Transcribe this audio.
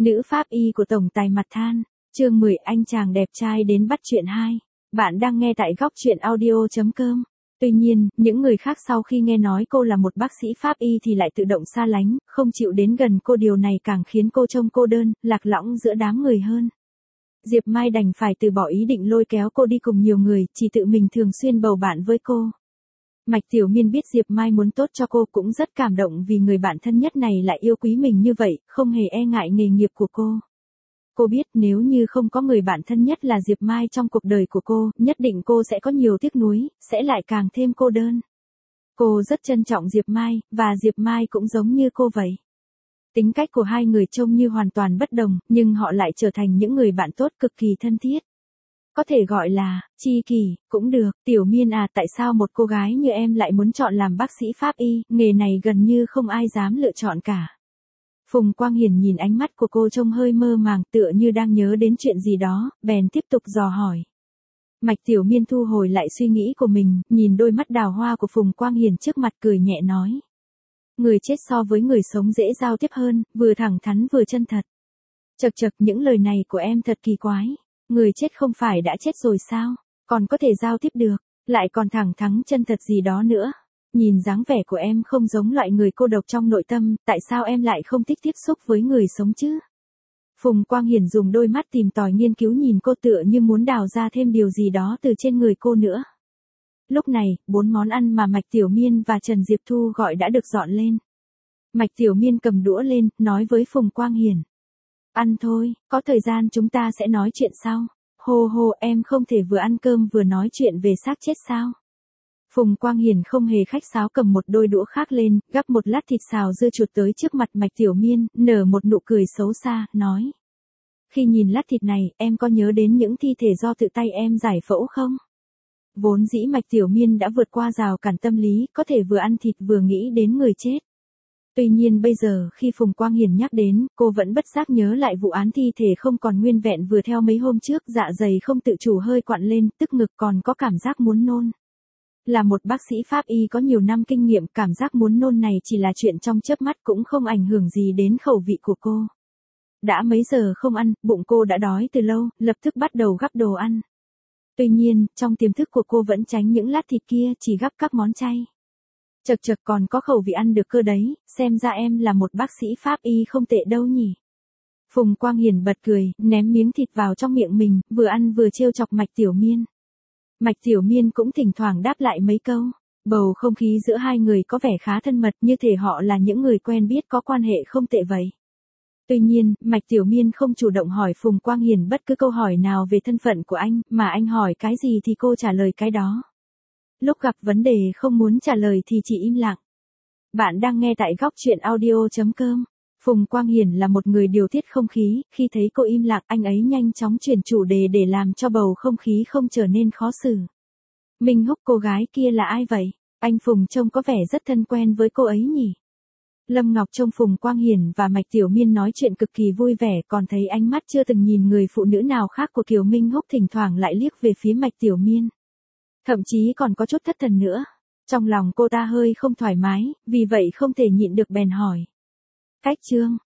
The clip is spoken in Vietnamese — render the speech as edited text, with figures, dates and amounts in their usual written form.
Nữ pháp y của tổng tài mặt than, chương 10 anh chàng đẹp trai đến bắt chuyện 2. Bạn đang nghe tại góc chuyện audio.com. Tuy nhiên, những người khác sau khi nghe nói cô là một bác sĩ pháp y thì lại tự động xa lánh, không chịu đến gần cô. Điều này càng khiến cô trông cô đơn, lạc lõng giữa đám người hơn. Diệp Mai đành phải từ bỏ ý định lôi kéo cô đi cùng nhiều người, chỉ tự mình thường xuyên bầu bạn với cô. Mạch Tiểu Miên biết Diệp Mai muốn tốt cho cô cũng rất cảm động vì người bạn thân nhất này lại yêu quý mình như vậy, không hề e ngại nghề nghiệp của cô. Cô biết nếu như không có người bạn thân nhất là Diệp Mai trong cuộc đời của cô, nhất định cô sẽ có nhiều tiếc nuối, sẽ lại càng thêm cô đơn. Cô rất trân trọng Diệp Mai, và Diệp Mai cũng giống như cô vậy. Tính cách của hai người trông như hoàn toàn bất đồng, nhưng họ lại trở thành những người bạn tốt cực kỳ thân thiết. Có thể gọi là tri kỷ, cũng được. Tiểu Miên à, tại sao một cô gái như em lại muốn chọn làm bác sĩ pháp y, nghề này gần như không ai dám lựa chọn cả. Phùng Quang Hiển nhìn ánh mắt của cô trông hơi mơ màng, tựa như đang nhớ đến chuyện gì đó, bèn tiếp tục dò hỏi. Mạch Tiểu Miên thu hồi lại suy nghĩ của mình, nhìn đôi mắt đào hoa của Phùng Quang Hiển trước mặt cười nhẹ nói. Người chết so với người sống dễ giao tiếp hơn, vừa thẳng thắn vừa chân thật. Chậc chậc, những lời này của em thật kỳ quái. Người chết không phải đã chết rồi sao? Còn có thể giao tiếp được, lại còn thẳng thắn chân thật gì đó nữa. Nhìn dáng vẻ của em không giống loại người cô độc trong nội tâm, tại sao em lại không thích tiếp xúc với người sống chứ? Phùng Quang Hiển dùng đôi mắt tìm tòi nghiên cứu nhìn cô tựa như muốn đào ra thêm điều gì đó từ trên người cô nữa. Lúc này, 4 món ăn mà Mạch Tiểu Miên và Trần Diệp Thu gọi đã được dọn lên. Mạch Tiểu Miên cầm đũa lên, nói với Phùng Quang Hiển. Ăn thôi, có thời gian chúng ta sẽ nói chuyện sau. Hô hô, em không thể vừa ăn cơm vừa nói chuyện về xác chết sao? Phùng Quang Hiển không hề khách sáo cầm một đôi đũa khác lên, gắp một lát thịt xào dưa chuột tới trước mặt Mạch Tiểu Miên, nở một nụ cười xấu xa, nói. Khi nhìn lát thịt này, em có nhớ đến những thi thể do tự tay em giải phẫu không? Vốn dĩ Mạch Tiểu Miên đã vượt qua rào cản tâm lý, có thể vừa ăn thịt vừa nghĩ đến người chết. Tuy nhiên bây giờ khi Phùng Quang Hiển nhắc đến, cô vẫn bất giác nhớ lại vụ án thi thể không còn nguyên vẹn vừa theo mấy hôm trước, dạ dày không tự chủ hơi quặn lên, tức ngực còn có cảm giác muốn nôn. Là một bác sĩ pháp y có nhiều năm kinh nghiệm, cảm giác muốn nôn này chỉ là chuyện trong chớp mắt cũng không ảnh hưởng gì đến khẩu vị của cô. Đã mấy giờ không ăn, bụng cô đã đói từ lâu, lập tức bắt đầu gắp đồ ăn. Tuy nhiên, trong tiềm thức của cô vẫn tránh những lát thịt kia, chỉ gắp các món chay. Chậc chậc, còn có khẩu vị ăn được cơ đấy, xem ra em là một bác sĩ pháp y không tệ đâu nhỉ. Phùng Quang Hiển bật cười, ném miếng thịt vào trong miệng mình, vừa ăn vừa trêu chọc Mạch Tiểu Miên. Mạch Tiểu Miên cũng thỉnh thoảng đáp lại mấy câu. Bầu không khí giữa hai người có vẻ khá thân mật, như thể họ là những người quen biết có quan hệ không tệ vậy. Tuy nhiên, Mạch Tiểu Miên không chủ động hỏi Phùng Quang Hiển bất cứ câu hỏi nào về thân phận của anh, mà anh hỏi cái gì thì cô trả lời cái đó. Lúc gặp vấn đề không muốn trả lời thì chỉ im lặng. Bạn đang nghe tại góc chuyện audio.com. Phùng Quang Hiển là một người điều tiết không khí, khi thấy cô im lặng anh ấy nhanh chóng chuyển chủ đề để làm cho bầu không khí không trở nên khó xử. Minh Húc, cô gái kia là ai vậy? Anh Phùng trông có vẻ rất thân quen với cô ấy nhỉ? Lâm Ngọc trông Phùng Quang Hiển và Mạch Tiểu Miên nói chuyện cực kỳ vui vẻ, còn thấy ánh mắt chưa từng nhìn người phụ nữ nào khác của Kiều Minh Húc thỉnh thoảng lại liếc về phía Mạch Tiểu Miên. Thậm chí còn có chút thất thần nữa. Trong lòng cô ta hơi không thoải mái, vì vậy không thể nhịn được bèn hỏi. Cách Trương,